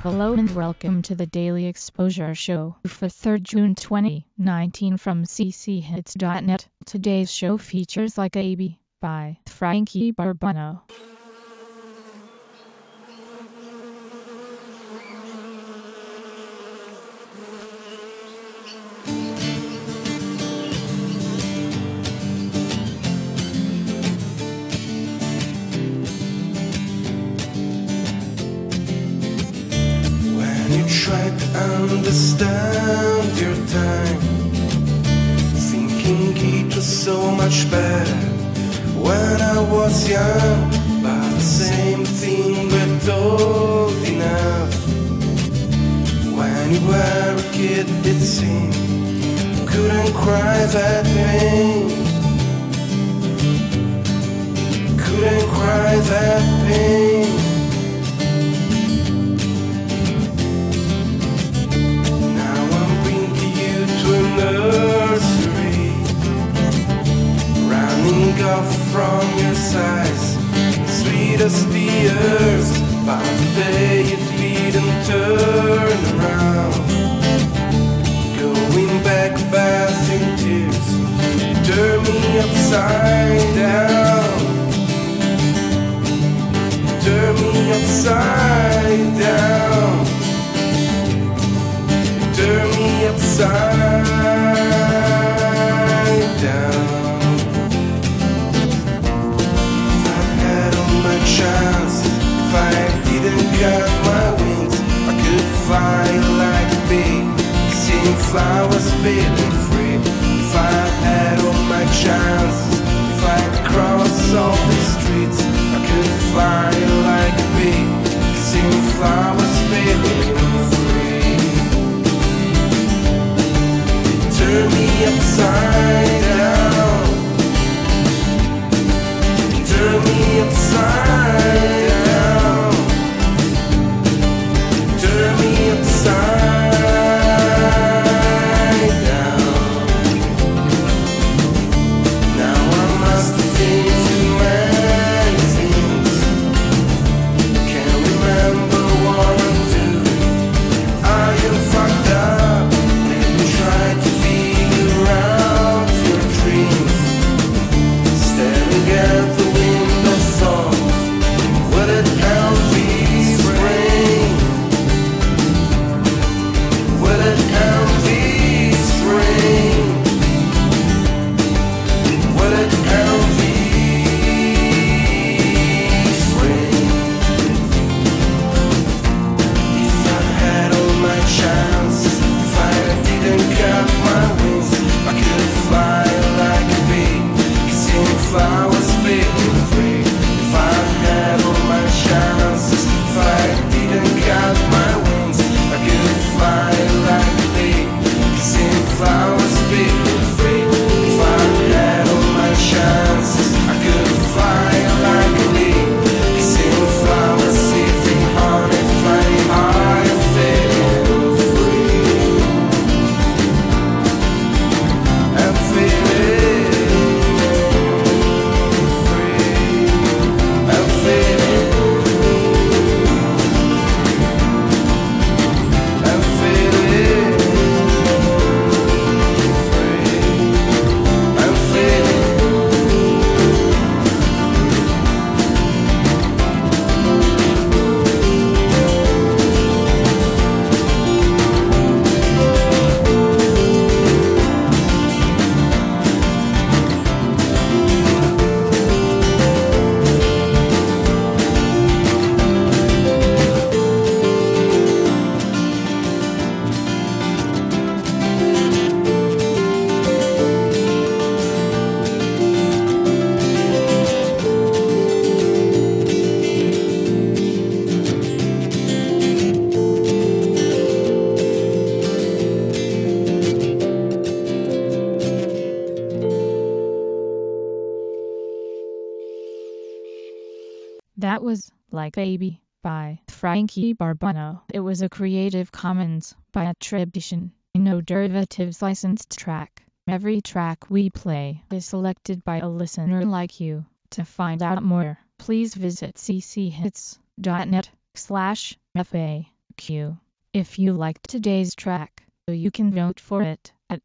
Hello and welcome to the Daily Exposure Show for 3rd June 2019 from cchits.net. Today's show features Like a Baby by Frankie Barbano. You try to understand your time, thinking it was so much better when I was young, but the same thing but old enough. When you were a kid it seemed you couldn't cry that pain, couldn't cry that pain. Nursery, running off from your size, sweet as tears, but today it didn't turn around. Going back, bath in tears, turn me upside down, turn me upside down, turn me upside down. If I had all my chance, if I didn't cut my wings, I could fly like a bee, seeing flowers feeling free. If I had all my chances, if I'd cross all the streets, I could fly like a bee, seeing flowers feeling free. Turn me upside down, turn me upside down, turn me upside down. Now I must think too many things, can't remember what I'm doing. I am fucked up, let me try to around your dreams, staring at the window thoughts. Will it Elvis rain? Will it Elvis rain? Will it Elvis rain? If I had all my chances, if I didn't cut my wings, I could fly like a bee, seeing flowers feeling free. If I had all my chances, if I didn't cut my wings, I could fly like a bee, seeing flowers feeling free. If I had all my chances, I could fly like a bee, seeing flowers sipping honey, flying high and feeling free. I'm feeling free, I'm feeling free, I'm feeling free, I'm feeling. That was Like a Baby by Frankie Barbano. It was a Creative Commons by attribution, no derivatives licensed track. Every track we play is selected by a listener like you. To find out more, please visit cchits.net/FA. Q. If you liked today's track, you can vote for it at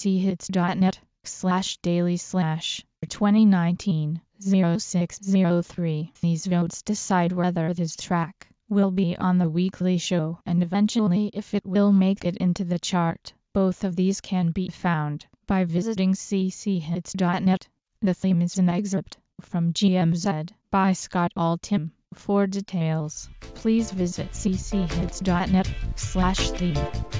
cchits.net/daily/2019-0603. These votes decide whether this track will be on the weekly show and eventually if it will make it into the chart. Both of these can be found by visiting cchits.net. The theme is an excerpt from GMZ by Scott Altham. For details, please visit cchits.net/theme.